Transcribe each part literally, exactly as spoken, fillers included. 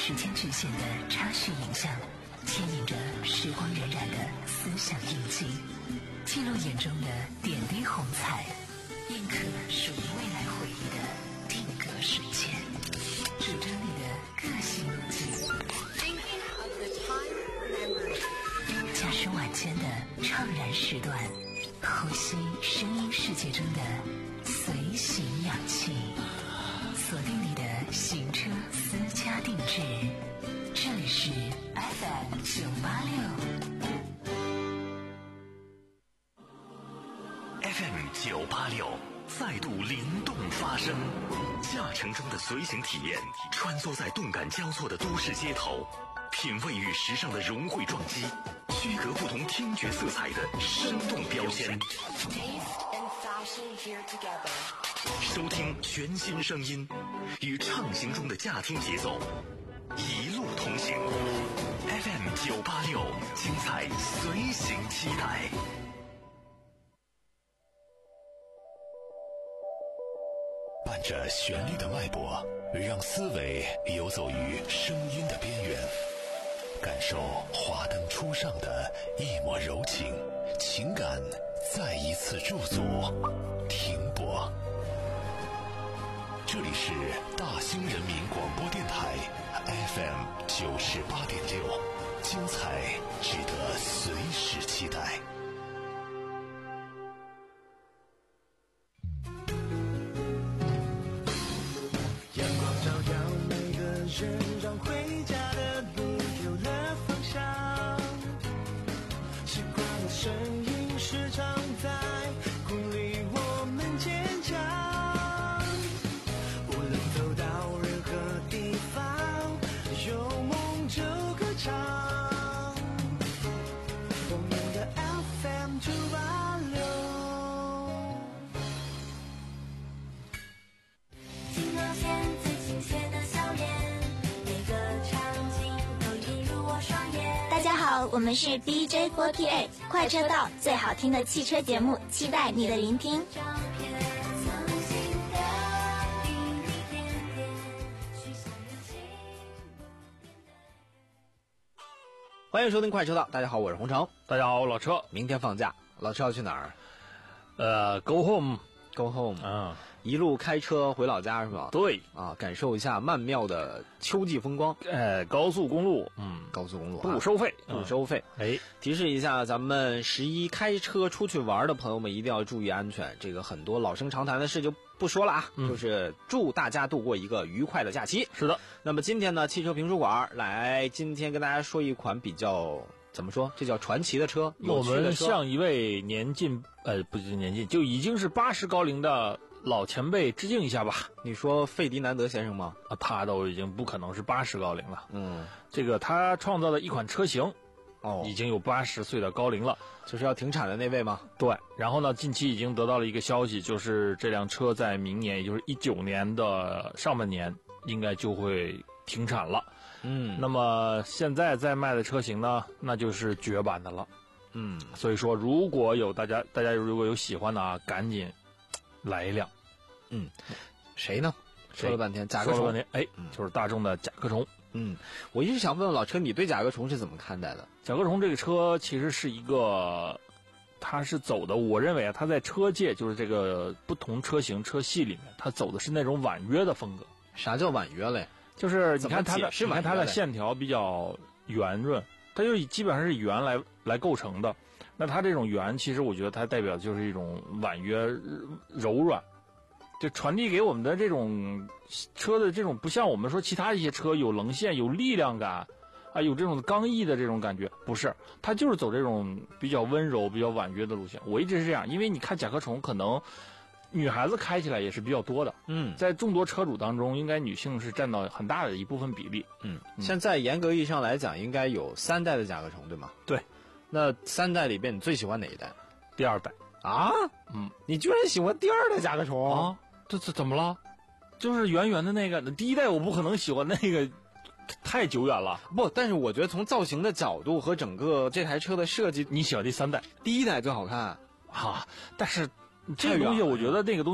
时间局限的插叙影像，牵引着时光荏苒的思想印记，记录眼中的点滴红彩，印刻属于未来回忆的定格瞬间，主张你的个性路径。驾驶晚间的怅然时段，呼吸声音世界中的随行氧气，锁定你的行车私家定制。这里是 F M 九八六 F M 九八六再度灵动发声，驾乘中的随行体验，穿梭在动感交错的都市街头，品味与时尚的融汇撞击，区隔不同听觉色彩的生动标签，收听全新声音，与畅行中的驾听节奏一路同行。 F M 九八六精彩随行期待。伴着旋律的脉搏，让思维游走于声音的边缘，感受华灯初上的一抹柔情，情感再一次驻足停泊。这里是大兴人民广播电台 F M 九十八点六，精彩值得随时期待。 阳光照耀每个人，让回家的路有了方向。习惯的声音时常在鼓励我们坚强。无论走到任何地方，有梦就歌唱。我们的 F M 九八六。 听到现最亲切的笑脸，每个场景都映入我双眼。大家好，我们是 D J 四十八 快车道，最好听的汽车节目，期待你的聆听。 欢迎收听快车道，大家好，我是洪城。 大家好，我老车。 明天放假，老车要去哪儿？ 呃 ，Go home， Go home， 嗯， 一路开车回老家是吧？ 对， 啊，感受一下曼妙的秋季风光。 呃，高速公路，嗯， 高速公路、啊、 不收费， 不收费。 哎、嗯， 提示一下，咱们十一开车出去玩的朋友们一定要注意安全。这个很多老生常谈的事就不说了啊，嗯、就是祝大家度过一个愉快的假期。 是的， 那么今天呢，汽车评书馆来，今天跟大家说一款比较。怎么说？这叫传奇的车。 我们向一位年近呃，不是年近，就已经是八十高龄的老前辈致敬一下吧。 你说费迪南德先生吗？ 啊，他都已经不可能是八十高龄了。 嗯， 这个他创造的一款车型， 哦， 已经有八十岁的高龄了， 就是要停产的那位吗？ 对。然后呢，近期已经得到了一个消息，就是这辆车在明年，也就是一九年的上半年，应该就会停产了。 嗯， 那么现在在卖的车型呢，那就是绝版的了。 嗯， 所以说如果有大家大家如果有喜欢的啊，赶紧来一辆。 嗯，谁呢？说了半天甲壳虫， 说了半天，哎、嗯，就是大众的甲壳虫。 嗯，我一直想问问老车，你对甲壳虫是怎么看待的？ 甲壳虫这个车其实是一个，它是走的，我认为啊，它在车界就是这个不同车型车系里面，它走的是那种婉约的风格。 啥叫婉约嘞？ 就是你看它的， 你看它的线条比较圆润，它就基本上是圆来来构成的。那它这种圆，其实我觉得它代表就是一种婉约柔软，就传递给我们的这种车的这种，不像我们说其他一些车有棱线、有力量感啊，有这种刚毅的这种感觉，不是，它就是走这种比较温柔、比较婉约的路线。我一直是这样，因为你看甲壳虫可能。女孩子开起来也是比较多的， 嗯， 在众多车主当中，应该女性是占到很大的一部分比例， 嗯，现在严格意义上来讲，应该有三代的甲壳虫，对吗？ 对， 那三代里边你最喜欢哪一代？ 第二代啊， 嗯， 你居然喜欢第二代甲壳虫啊？这这怎么了？就是圆圆的那个，第一代我不可能喜欢那个，太久远了。 不，但是我觉得从造型的角度和整个这台车的设计， 你喜欢第三代， 第一代最好看啊，但是。这个东西我觉得那个东西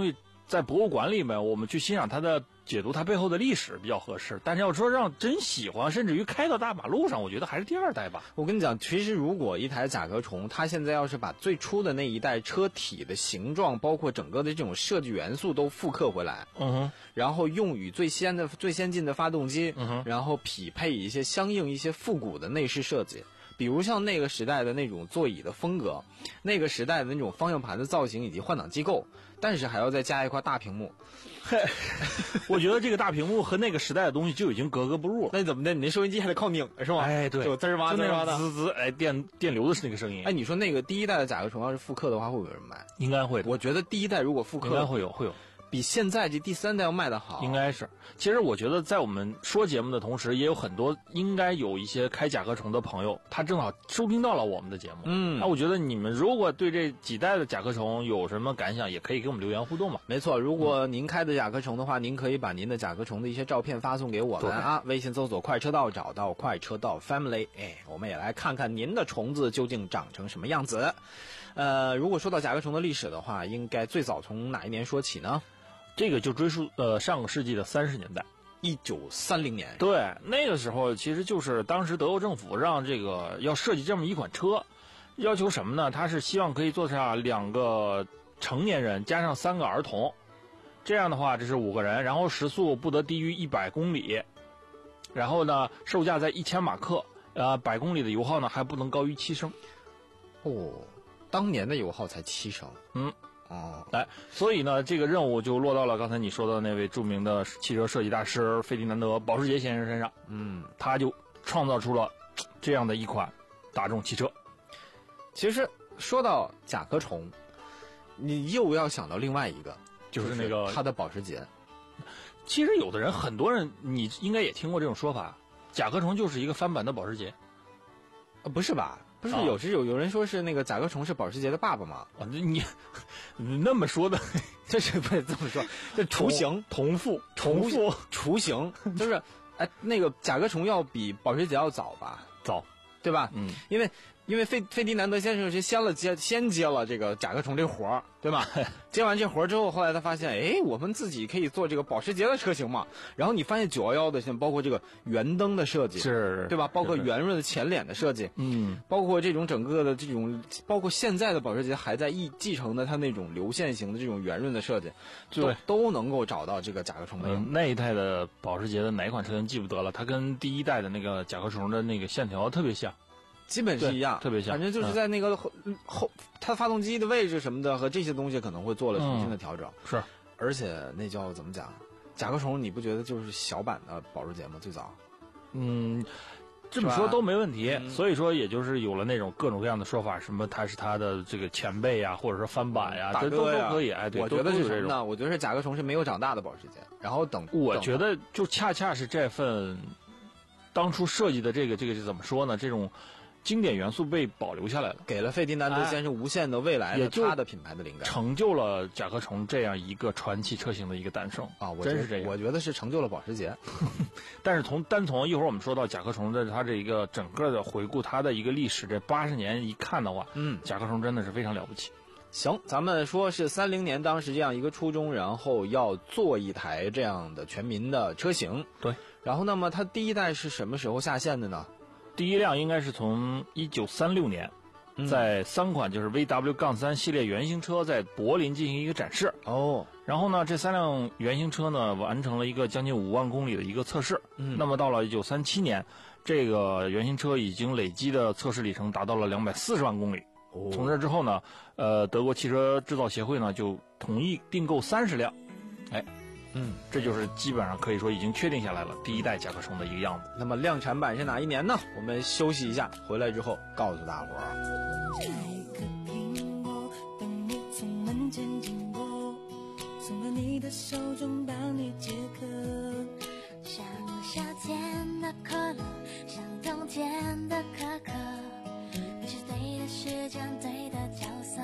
在博物馆里面，我们去欣赏它的解读它背后的历史比较合适。但是要说让真喜欢，甚至于开到大马路上，我觉得还是第二代吧。 我跟你讲，其实如果一台甲壳虫，它现在要是把最初的那一代车体的形状，包括整个的这种设计元素都复刻回来， 嗯哼， 然后用于最先的、最先进的发动机， 嗯哼， 然后匹配一些相应一些复古的内饰设计。比如像那个时代的那种座椅的风格，那个时代的那种方向盘的造型以及换挡机构，但是还要再加一块大屏幕。 我觉得这个大屏幕和那个时代的东西就已经格格不入了。 那怎么的？你那收音机还得靠拧是吗？ 哎，对， 有滋儿哇滋儿哇的， 滋滋，哎，电电流的是那个声音。 哎，你说那个第一代的甲壳虫要是复刻的话，会不会有人买？ 应该会的。 我觉得第一代如果复刻， 应该会有，会有。 比现在这第三代要卖得好， 应该是。其实我觉得，在我们说节目的同时，也有很多应该有一些开甲壳虫的朋友，他正好收听到了我们的节目。 嗯， 那我觉得你们如果对这几代的甲壳虫有什么感想，也可以给我们留言互动嘛。 没错，如果您开的甲壳虫的话，您可以把您的甲壳虫的一些照片发送给我们啊，微信搜索快车道，找到快车道 Family， 哎，我们也来看看您的虫子究竟长成什么样子。呃，如果说到甲壳虫的历史的话，应该最早从哪一年说起呢？ 这个就追溯呃上个世纪的三十年代， 一九三零年。 对，那个时候其实就是当时德国政府让这个要设计这么一款车，要求什么呢？他是希望可以坐上两个成年人加上三个儿童，这样的话这是五个人，然后时速不得低于一百公里，然后呢售价在一千马克，呃，百公里的油耗呢还不能高于七升。 哦，当年的油耗才七升。 嗯。 哦， 来，所以呢，这个任务就落到了刚才你说的那位著名的汽车设计大师费迪南德·保时捷先生身上。 嗯， 他就创造出了这样的一款大众汽车。 其实说到甲壳虫，你又要想到另外一个， 就是那个它的保时捷。 其实有的人，很多人你应该也听过这种说法，甲壳虫就是一个翻版的保时捷。 呃，不是吧？不是有时有有人说是那个甲壳虫是保时捷的爸爸吗？ 啊，你你那么说的， 这是不是这么说？这雏形同父同父雏形就是，哎，那个甲壳虫要比保时捷要早吧？ 早， 对吧？ 嗯， 因为因为费费迪南德先生是先了接先接了这个甲壳虫这活儿，对吧？接完这活儿之后，后来他发现，哎，我们自己可以做这个保时捷的车型嘛。然后你发现九一一的，像包括这个圆灯的设计， 是， 对吧？包括圆润的前脸的设计， 嗯， 包括这种整个的这种，包括现在的保时捷还在继继承的它那种流线型的这种圆润的设计， 对， 都能够找到这个甲壳虫的、 嗯。那一代的保时捷的哪一款车型记不得了，它跟第一代的那个甲壳虫的那个线条特别像。 基本是一样， 特别像， 反正就是在那个后、嗯、后，它发动机的位置什么的和这些东西可能会做了重新的调整。 嗯、是， 而且那叫怎么讲？甲壳虫你不觉得就是小版的保时捷吗？最早， 嗯，这么说都没问题。 嗯、 所以说，也就是有了那种各种各样的说法，什么它是它的这个前辈呀，或者说翻版呀， 大这都都可以。哎，对， 我觉得是什么呢？ 我觉得是甲壳虫是没有长大的保时捷，然后等。 我觉得就恰恰是这份当初设计的这个这个是怎么说呢？这种。经典元素被保留下来了， 给了费迪南德先生无限的未来的他的品牌的灵感， 成就了甲壳虫这样一个传奇车型的一个诞生啊！我真是这样， 我觉得是成就了保时捷。 但是从单从一会儿我们说到甲壳虫的它这一个整个的回顾它的一个历史，这八十年一看的话， 嗯， 甲壳虫真的是非常了不起。 行，咱们说是三零年当时这样一个初衷，然后要做一台这样的全民的车型， 对。 然后那么它第一代是什么时候下线的呢？ 第一辆应该是从一九三六年，在三款就是 V W 杠三系列原型车在柏林进行一个展示。 哦， 然后呢，这三辆原型车呢完成了一个将近五万公里的一个测试。 嗯， 那么到了一九三七年，这个原型车已经累积的测试里程达到了两百四十万公里。 哦， 从这之后呢，呃，德国汽车制造协会呢就同意订购三十辆。哎。 嗯， 这就是基本上可以说已经确定下来了第一代甲壳虫的一个样子。 那么量产版是哪一年呢？我们休息一下，回来之后告诉大伙儿。 摘个苹果，当你从门前经过，送到你的手中，帮你解渴。 像夏天的可乐，像冬天的可可，你是对的时间，对的角色。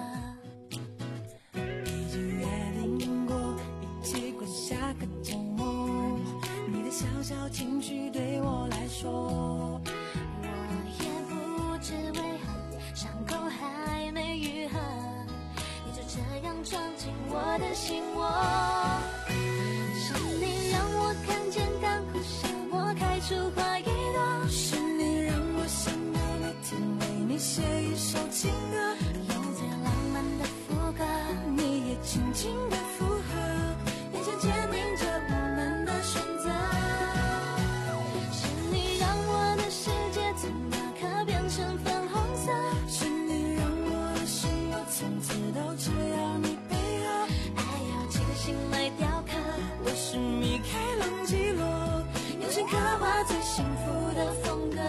已经约定过。下个周末，你的小小情绪对我来说， 我也不知为何伤口还没愈合，你就这样闯进我的心窝。 出花一朵，是你让我想要每天为你写一首情歌，用最浪漫的副歌，你也轻轻的附和，眼前坚定着我们的选择。是你让我的世界从那刻变成粉红色，是你让我的心我从此都只要你配合，爱要精心来雕刻，我是米开朗基罗，用心刻画最幸福的风格，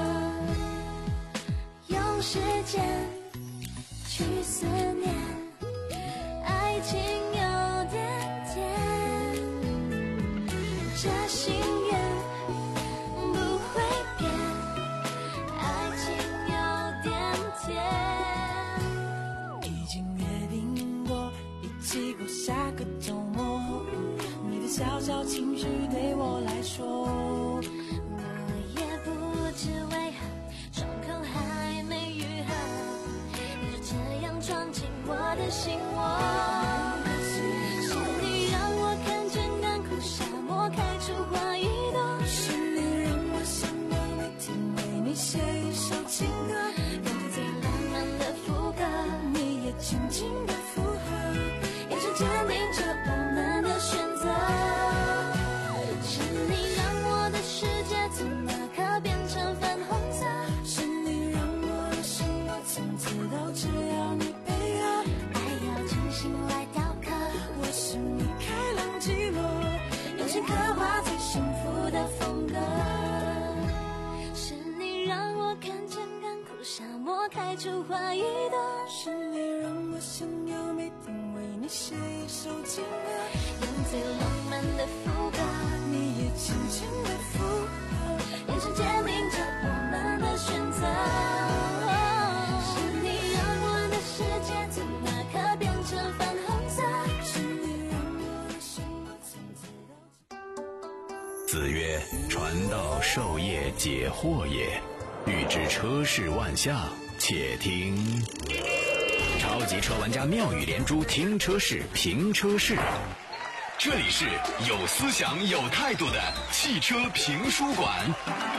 用时间去思念，爱情有点甜，这心愿不会变，爱情有点甜，已经约定过一起过下个周末，你的小小情绪对我来说，我也不知为何伤口还没愈合，你就这样闯进我的心窝。是你让我看见干枯沙漠开出花一朵，是你让我想要每天为你写一首情歌，用最浪漫的副歌，你也轻轻的附和，眼神坚定着我们的选择。是你让我的世界从那刻变成粉红色，是你让我的心我从此都只要你配合，爱要精心来雕刻，我是米开朗基罗，用心刻画最幸福的风格。是你让我看见干枯沙漠开出花一朵，是你让我想要每天为你写一首情歌，用最浪漫的副歌，你也轻轻的附和，眼神坚定着我们的选择。是你让我的世界从那刻变成粉红色，是你让我的心我从此都。 子曰：传道授业解惑也，欲知车市万象，且听超级车玩家妙语连珠，听车市评车市。这里是有思想有态度的汽车评书馆。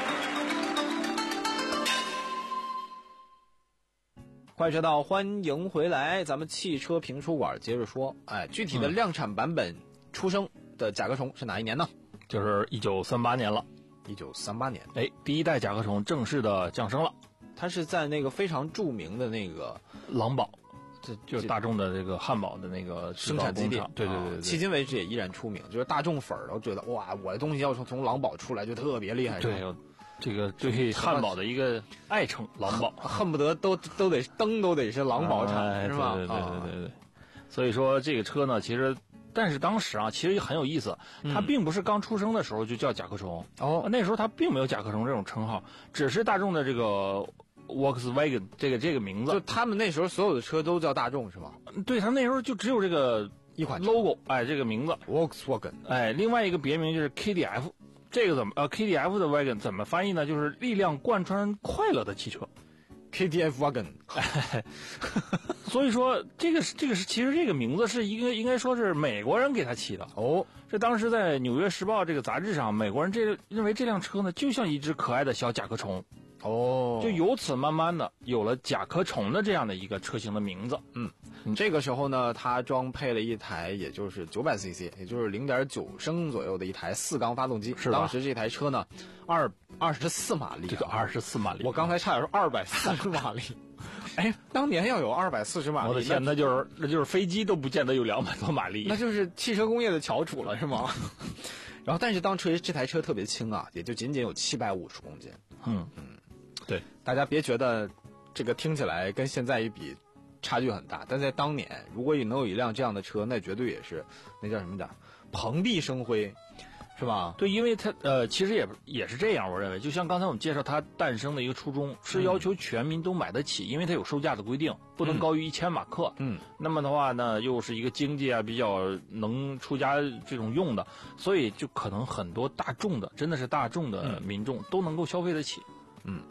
快车道，欢迎回来，咱们汽车评书馆接着说。哎，具体的量产版本出生的甲壳虫是哪一年呢？ 就是一九三八年了。 一九三八年， 哎，第一代甲壳虫正式的降生了。 它是在那个非常著名的那个狼堡， 这就是大众的这个汉堡的那个生产基地， 对对对对， 迄今为止也依然出名，就是大众粉儿都觉得哇，我的东西要从从狼堡出来就特别厉害。 对，这个对汉堡的一个爱称，狼堡， 恨不得都都得灯都得是狼堡产， 哎、 是吧？ 对对对对对对。所以说这个车呢，其实。但是当时啊，其实也很有意思，它并不是刚出生的时候就叫甲壳虫哦、 嗯，那时候它并没有甲壳虫这种称号，只是大众的这个 Volkswagen 这个这个名字， 就他们那时候所有的车都叫大众是吗？ 对，他们那时候就只有这个一款 logo， 哎，这个名字 Volkswagen， 哎，另外一个别名就是 K D F， 这个怎么呃 K D F 的 wagon 怎么翻译呢？就是力量贯穿快乐的汽车。 K D F wagon， 所以说这个是这个是其实这个名字是应该应该说是美国人给他起的哦。 这当时在《纽约时报》这个杂志上，美国人这认为这辆车呢就像一只可爱的小甲壳虫哦， 就由此慢慢的有了甲壳虫的这样的一个车型的名字。 嗯，这个时候呢，它装配了一台也就是九百 C C， 也就是零点九升左右的一台四缸发动机。 是当时这台车呢，二二十四马力， 这个二十四马力， 我刚才差点说二百四十马力。哎，当年要有二百四十马力， 我的天，那就是那就是飞机都不见得有两百多马力， 那就是汽车工业的翘楚了，是吗？然后，但是当时这台车特别轻啊，也就仅仅有七百五十公斤。 嗯嗯，对， 大家别觉得这个听起来跟现在一比差距很大，但在当年，如果能有一辆这样的车，那绝对也是那叫什么的蓬荜生辉。是吧？ 对，因为它呃，其实也也是这样，我认为，就像刚才我们介绍它诞生的一个初衷是要求全民都买得起，嗯、因为它有售价的规定，不能高于一千马克。 嗯， 那么的话呢，又是一个经济啊比较能出家这种用的，所以就可能很多大众的，真的是大众的民众、嗯、都能够消费得起。 嗯。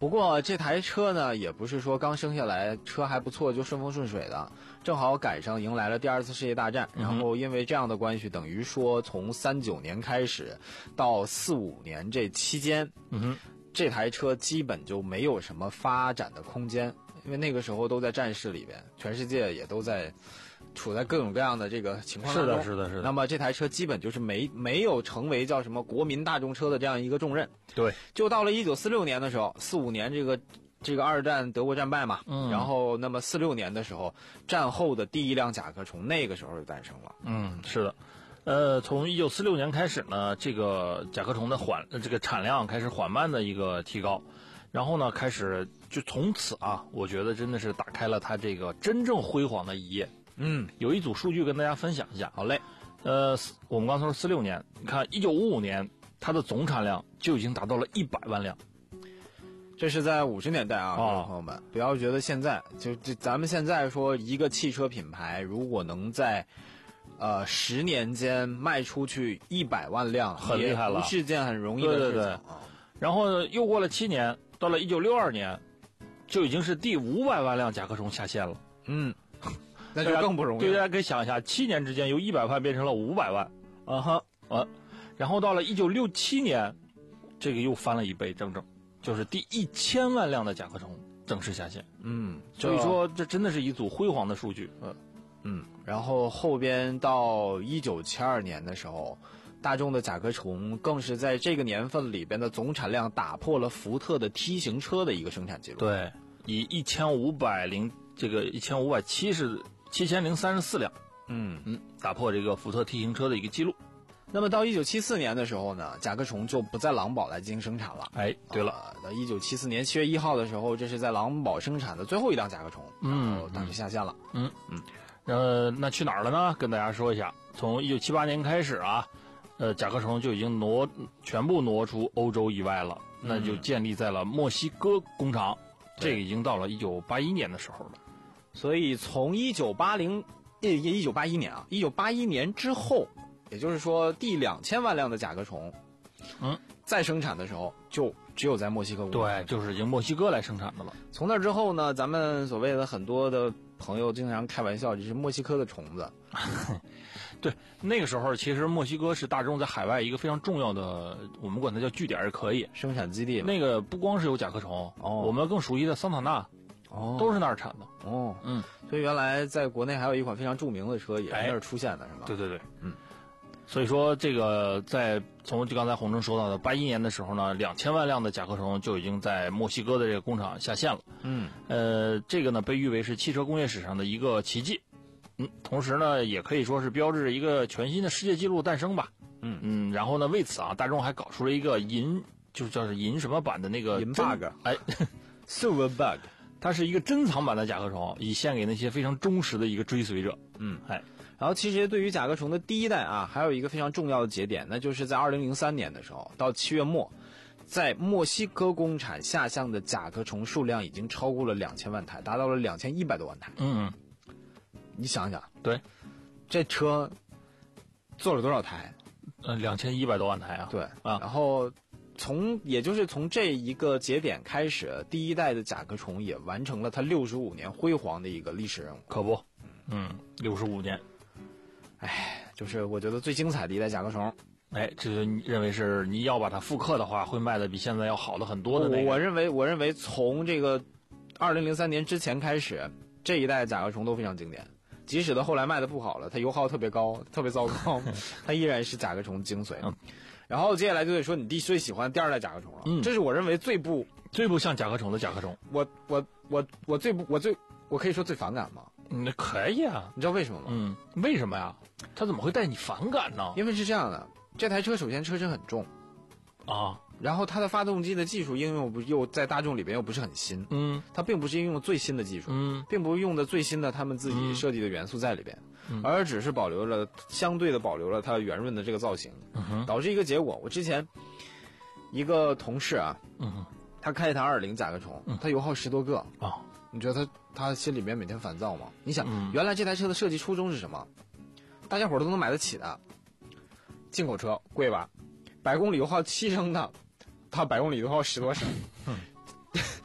不过这台车呢，也不是说刚生下来车还不错就顺风顺水的，正好赶上迎来了第二次世界大战，然后因为这样的关系，等于说从三九年开始到四五年这期间， 嗯哼， 这台车基本就没有什么发展的空间，因为那个时候都在战事里边，全世界也都在处在各种各样的这个情况当中。 是的，是的，是的。 那么这台车基本就是没没有成为叫什么国民大众车的这样一个重任。 对， 就到了一九四六年的时候，四五年这个这个二战德国战败嘛， 嗯， 然后那么四六年的时候，战后的第一辆甲壳虫那个时候就诞生了。 嗯，是的。呃，从一九四六年开始呢，这个甲壳虫的缓这个产量开始缓慢的一个提高，然后呢，开始就从此啊，我觉得真的是打开了它这个真正辉煌的一页。 嗯， 有一组数据跟大家分享一下。 好嘞。 呃，我们刚才说四六年，你看一九五五年它的总产量就已经达到了一百万辆。 这是在五十年代啊， 哦、 朋友们，不要觉得现在就这咱们现在说一个汽车品牌如果能在呃十年间卖出去一百万辆， 很厉害了， 不是件很容易的事情。 对对对。然后又过了七年，到了一九六二年，就已经是第五百万辆甲壳虫下线了。 嗯。那就更不容易了。 对，大家可以想一下，七年之间由一百万变成了五百万， 啊哈， 啊，然后到了一九六七年，这个又翻了一倍，整整就是第一千万辆的甲壳虫正式下线。 嗯， 所以说这真的是一组辉煌的数据。 嗯嗯，然后后边到一九七二年的时候，大众的甲壳虫更是在这个年份里边的总产量打破了福特的 T 型车的一个生产记录。 对，以一千五百零这个一千五百七十。七千零三十四辆， 嗯嗯，打破这个福特 T 型车的一个记录。 那么到一九七四年的时候呢，甲壳虫就不在狼堡来进行生产了。 哎，对了， 到一九七四年七月一号的时候，这是在狼堡生产的最后一辆甲壳虫， 嗯， 然后当时下线了。 嗯嗯，呃，那去哪儿了呢？跟大家说一下，从一九七八年开始啊，呃，甲壳虫就已经挪全部挪出欧洲以外了， 嗯、 那就建立在了墨西哥工厂，这个已经到了一九八一年的时候了。 所以从一九八零，呃，一九八一年啊，一九八一年之后，也就是说第两千万辆的甲壳虫， 嗯， 再生产的时候就只有在墨西哥工厂。 对，就是由墨西哥来生产的了。 从那之后呢，咱们所谓的很多的朋友经常开玩笑，这是墨西哥的虫子。 对，那个时候其实墨西哥是大众在海外一个非常重要的，我们管它叫据点也可以， 生产基地。 那个不光是有甲壳虫， 哦， 我们更熟悉的桑塔纳。 哦， 都是那儿产的。 哦， 嗯， 所以原来在国内还有一款非常著名的车也是那儿出现的，是吗？ 对对对， 嗯。 所以说，这个在从就刚才洪正说到的八一年的时候呢，两千万辆的甲壳虫就已经在墨西哥的这个工厂下线了。 嗯， 呃，这个呢被誉为是汽车工业史上的一个奇迹。嗯，同时呢，也可以说是标志着一个全新的世界纪录诞生吧。 嗯嗯，然后呢，为此啊，大众还搞出了一个银，就是叫是银什么版的那个银 bug， 哎 ，silver bug。 它是一个珍藏版的甲壳虫，以献给那些非常忠实的一个追随者。 嗯， 哎， 然后其实对于甲壳虫的第一代啊，还有一个非常重要的节点，那就是在二零零三年的时候，到七月末，在墨西哥工厂下乡的甲壳虫数量已经超过了两千万台，达到了两千一百多万台。 嗯， 你想想， 对， 这车做了多少台？ 呃，两千一百多万台啊。 对啊， 然后。从也就是从这一个节点开始，第一代的甲壳虫也完成了它六十五年辉煌的一个历史任务。 可不，嗯，六十五年， 哎，就是我觉得最精彩的一代甲壳虫。 哎，这就认为是你要把它复刻的话，会卖的比现在要好的很多的那个。 我认为，我认为从这个二零零三年之前开始，这一代甲壳虫都非常经典。即使它后来卖的不好了，它油耗特别高，特别糟糕，它依然是甲壳虫精髓。 嗯然后接下来就得说你第最喜欢第二代甲壳虫了， 嗯， 这是我认为最不最不像甲壳虫的甲壳虫。 我我我我最不我最我可以说最反感吗？ 那可以啊， 你知道为什么吗？ 嗯，为什么呀？它怎么会带你反感呢？ 因为是这样的，这台车首先车身很重啊， 然后它的发动机的技术应用不又在大众里边又不是很新， 嗯， 它并不是应用最新的技术， 嗯， 并不是用的最新的他们自己设计的元素在里边。 嗯、 而只是保留了相对的保留了它圆润的这个造型， 嗯、 导致一个结果。我之前一个同事啊， 嗯、 他开一台二零甲壳虫， 嗯、 他油耗十多个啊， 你觉得他他心里面每天烦躁吗？你想， 嗯、 原来这台车的设计初衷是什么？大家伙都能买得起的，进口车贵吧？百公里油耗七升的，它百公里油耗十多升。 嗯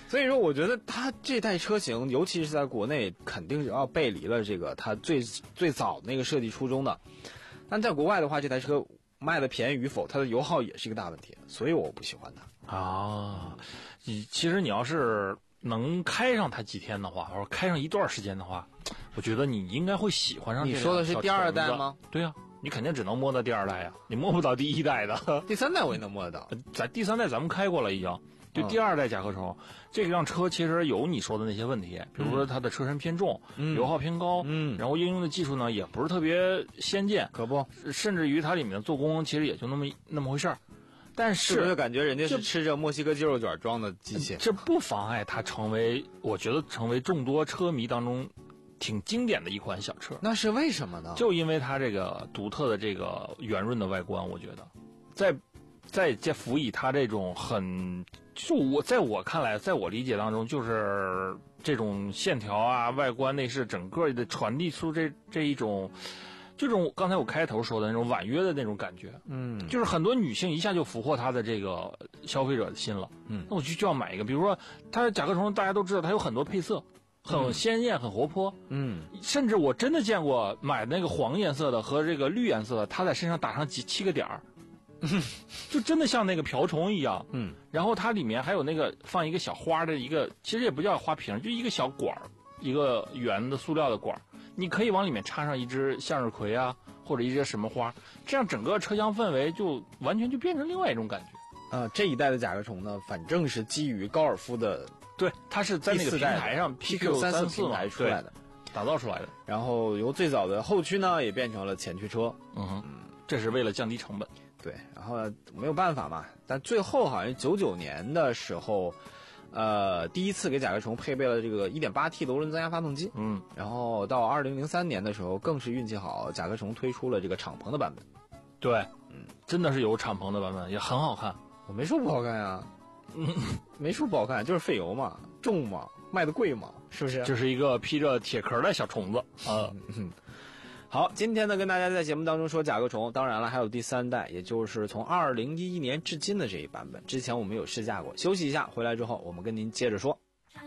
所以说，我觉得它这代车型，尤其是在国内，肯定是要背离了这个它最最早那个设计初衷的。但在国外的话，这台车卖的便宜与否，它的油耗也是一个大问题，所以我不喜欢它。 啊，你其实你要是能开上它几天的话，或者开上一段时间的话，我觉得你应该会喜欢上这辆小橙子。 你说的是第二代吗？ 对呀、啊，你肯定只能摸到第二代呀，你摸不到第一代的。 第三代我也能摸得到， 在第三代咱们开过了已经。就第二代甲壳虫、嗯，这辆车其实有你说的那些问题，比如说它的车身偏重，嗯、油耗偏高， 嗯， 然后应用的技术呢也不是特别先进， 可不， 甚至于它里面的做工其实也就那么那么回事儿。但是， 是不是感觉人家是吃着墨西哥鸡肉卷装的机器？ 这不妨碍它成为，我觉得成为众多车迷当中挺经典的一款小车。 那是为什么呢？ 就因为它这个独特的这个圆润的外观，我觉得，在在再辅以它这种很。就我在我看来，在我理解当中，就是这种线条啊、外观内饰整个的传递出这这一种，这种刚才我开头说的那种婉约的那种感觉， 嗯， 就是很多女性一下就俘获她的这个消费者的心了，嗯，那我就就要买一个，比如说它的甲壳虫，大家都知道它有很多配色，很鲜艳、很活泼， 嗯， 甚至我真的见过买那个黄颜色的和这个绿颜色的，它在身上打上几七个点儿。就真的像那个瓢虫一样， 嗯， 然后它里面还有那个放一个小花的一个，其实也不叫花瓶，就一个小管儿，一个圆的塑料的管儿，你可以往里面插上一只向日葵啊，或者一只什么花，这样整个车厢氛围就完全就变成另外一种感觉。 啊、呃，这一代的甲壳虫呢，反正是基于高尔夫的， 对，它是在那个平台上 P Q 三四平台出来的， 打造出来的。 然后由最早的后驱呢，也变成了前驱车， 嗯哼，这是为了降低成本。 对，然后没有办法嘛，但最后好像九九年的时候，呃，第一次给甲壳虫配备了这个 一点八 T 的涡轮增压发动机， 嗯， 然后到二零零三年的时候，更是运气好，甲壳虫推出了这个敞篷的版本。 对，嗯，真的是有敞篷的版本，也很好看。 我没说不好看呀，嗯，没说不好看，就是费油嘛，重嘛，卖的贵嘛，是不是？ 这是一个披着铁壳的小虫子啊。 嗯好，今天呢跟大家在节目当中说甲壳虫，当然了还有第三代，也就是从二零一一年至今的这一版本，之前我们有试驾过。休息一下，回来之后我们跟您接着说。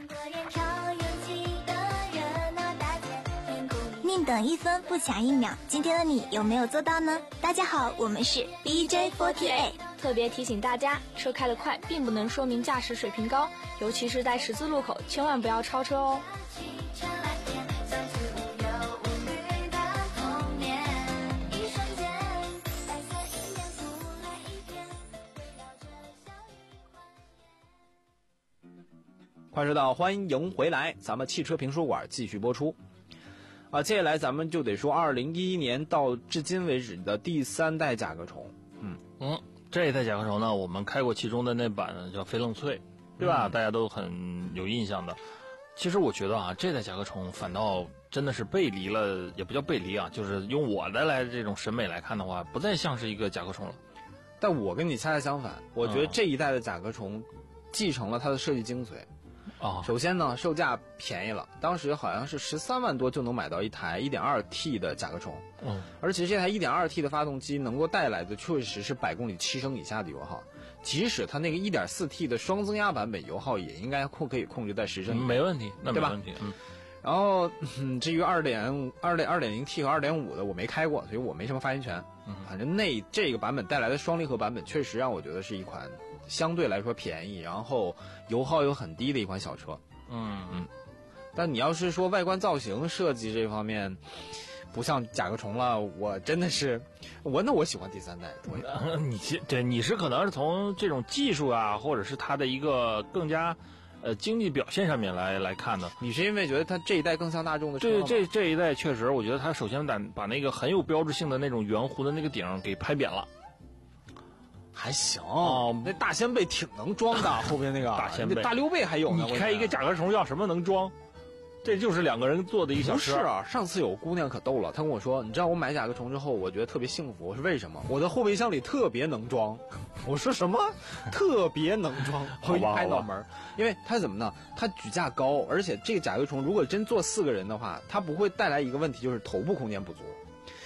宁等一分不抢一秒，今天的你有没有做到呢？大家好，我们是 B J 四十八。 特别提醒大家，车开得快并不能说明驾驶水平高，尤其是在十字路口，千万不要超车哦。 快车道，欢迎回来，咱们汽车评书馆继续播出。啊，接下来咱们就得说二零一一年到至今为止的第三代甲壳虫。 嗯嗯，这一代甲壳虫呢，我们开过其中的那版叫翡冷翠，对吧？嗯、大家都很有印象的。其实我觉得啊，这代甲壳虫反倒真的是背离了，也不叫背离啊，就是用我的来这种审美来看的话，不再像是一个甲壳虫了。 但我跟你恰恰相反，我觉得这一代的甲壳虫继承了它的设计精髓。 啊， 首先呢，售价便宜了，当时好像是十三万多就能买到一台 一点二 T 的甲壳虫。 嗯，而且这台 一点二 T 的发动机能够带来的确实是百公里七升以下的油耗，即使它那个 一点四 T 的双增压版本油耗也应该控可以控制在十升以下， 没问题，那没对吧？ 问题。嗯。 然后，嗯，至于二点二点二点零 T 和二点五的我没开过，所以我没什么发言权。 嗯， 反正那这个版本带来的双离合版本确实让我觉得是一款相对来说便宜，然后油耗又很低的一款小车。 嗯嗯， 但你要是说外观造型设计这方面不像甲壳虫了，我真的是我那我喜欢第三代。 呃、你对你是可能是从这种技术啊，或者是它的一个更加呃经济表现上面来来看的。 你是因为觉得它这一代更像大众的车吗？ 对，这这一代确实，我觉得它首先把把那个很有标志性的那种圆弧的那个顶给拍扁了。 还行哦， 那大掀背挺能装的，后边那个大掀背， 大溜背还有呢。 你开一个甲壳虫要什么能装？这就是两个人坐的一个小车。 不是啊，上次有姑娘可逗了，她跟我说，你知道我买甲壳虫之后，我觉得特别幸福。我说为什么？我的后备箱里特别能装。我说什么？特别能装。我一拍脑门，因为它怎么呢？它举架高，而且这个甲壳虫如果真坐四个人的话，它不会带来一个问题，就是头部空间不足。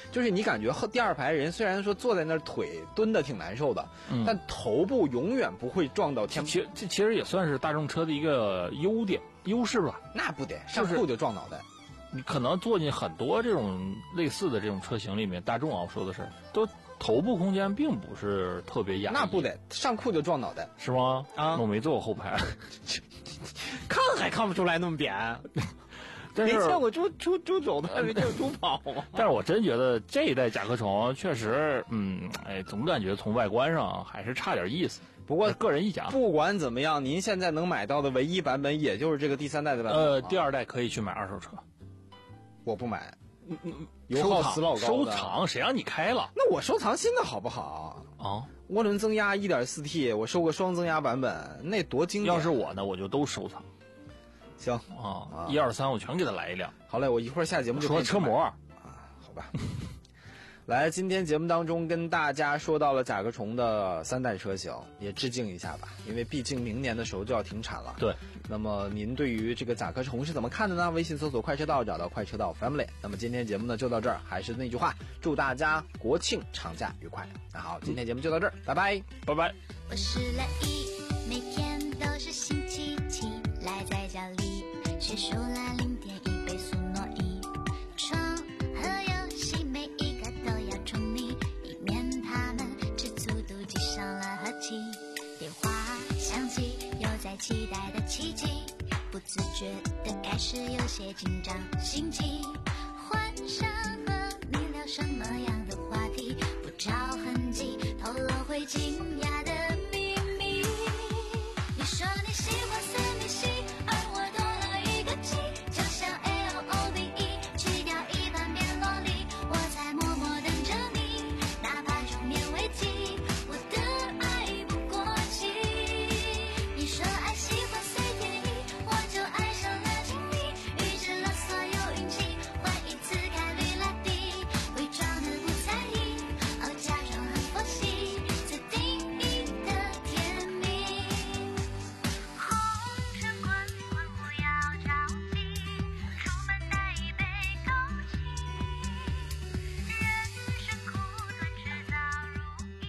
就是你感觉后第二排人虽然说坐在那儿腿蹲的挺难受的，嗯、但头部永远不会撞到天。 其这其实也算是大众车的一个优点优势吧。 那不得上库就撞脑袋。 你可能坐进很多这种类似的这种车型里面，大众啊，我说的是都头部空间并不是特别压抑。 那不得上库就撞脑袋是吗？ 啊， 我没坐过后排， 看还看不出来那么扁。没见过猪猪猪走的，没见过猪跑吗？ 但是我真觉得这一代甲壳虫确实，嗯，哎，总感觉从外观上还是差点意思。 不过个人意见， 不管怎么样，您现在能买到的唯一版本也就是这个第三代的版本。 呃，第二代可以去买二手车。 我不买， 嗯嗯， 油耗死老高。 收藏谁让你开了？ 那我收藏新的好不好啊？ 涡轮增压 一点四 T， 我收个双增压版本，那多经典。 要是我呢，我就都收藏。 行啊，一二三，我全给他来一辆。 好嘞，我一会儿下节目就说车模啊，好吧。来，今天节目当中跟大家说到了甲壳虫的三代车型，也致敬一下吧，因为毕竟明年的时候就要停产了。 对。 那么您对于这个甲壳虫是怎么看的呢？微信搜索快车道，找到快车道 family。那么今天节目呢就到这儿，还是那句话，祝大家国庆长假愉快。那好，今天节目就到这儿，拜拜， 拜拜。 我是乐意，每天都是星期七，赖在家里学数啦零点一倍速诺一，床和游戏每一个都要宠溺，避免他们吃醋妒忌伤了和气。电话响起，又在期待的奇迹，不自觉的开始有些紧张心悸，幻想和你聊什么样的话题，不着痕迹透露会惊讶的秘密。你说你喜欢四米西，而我多了一个 G， 就像 L O V E， 去掉一半变萝莉，我在默默等着你，哪怕中年危机，我的爱不过期。你说爱喜欢随便意，我就爱上了经历，预知了所有运气，换一次概率拉低，伪装的不在意，哦，假装很佛系，最定义的甜蜜。红尘滚滚不要着急，出门带一杯枸杞，人生苦短迟早如意。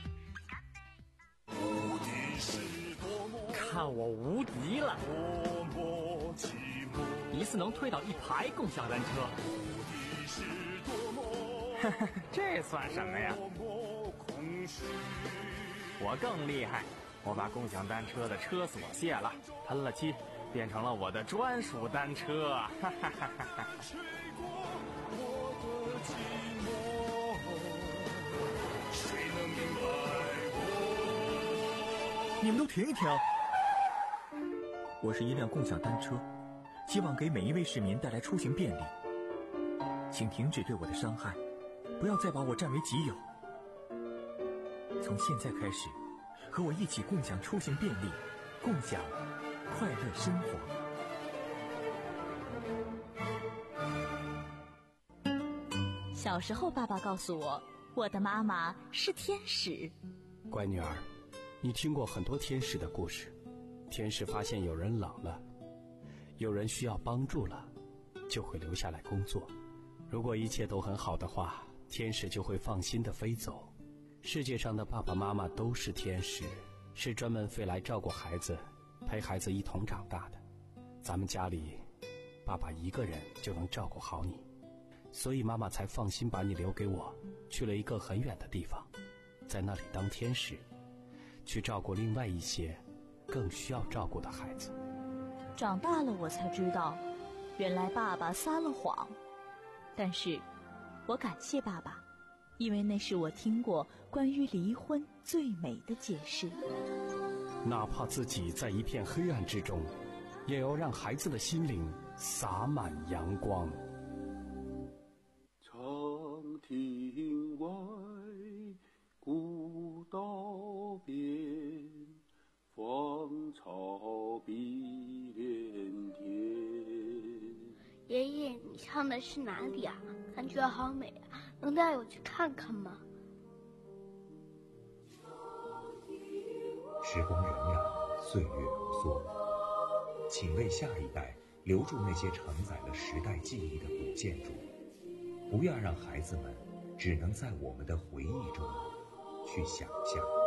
看我无敌了！一次能推倒一排共享单车，这算什么呀？我更厉害，我把共享单车的车锁卸了，喷了漆，变成了我的专属单车。哈哈哈哈哈！ 你们都停一停！我是一辆共享单车，希望给每一位市民带来出行便利。请停止对我的伤害，不要再把我占为己有。从现在开始，和我一起共享出行便利，共享快乐生活。 小时候，爸爸告诉我，我的妈妈是天使。 乖女儿，你听过很多天使的故事。天使发现有人老了，有人需要帮助了，就会留下来工作。如果一切都很好的话，天使就会放心地飞走。世界上的爸爸妈妈都是天使，是专门飞来照顾孩子，陪孩子一同长大的。咱们家里，爸爸一个人就能照顾好你，所以妈妈才放心把你留给我，去了一个很远的地方，在那里当天使，去照顾另外一些更需要照顾的孩子。 长大了我才知道，原来爸爸撒了谎。但是我感谢爸爸，因为那是我听过关于离婚最美的解释。 哪怕自己在一片黑暗之中，也要让孩子的心灵洒满阳光。 长亭外，古道边，芳草碧连天。 爷爷，你唱的是哪里啊？感觉好美啊，能带我去看看吗？ 时光荏苒，岁月如梭，请为下一代留住那些承载了时代记忆的古建筑，不要让孩子们只能在我们的回忆中去想象。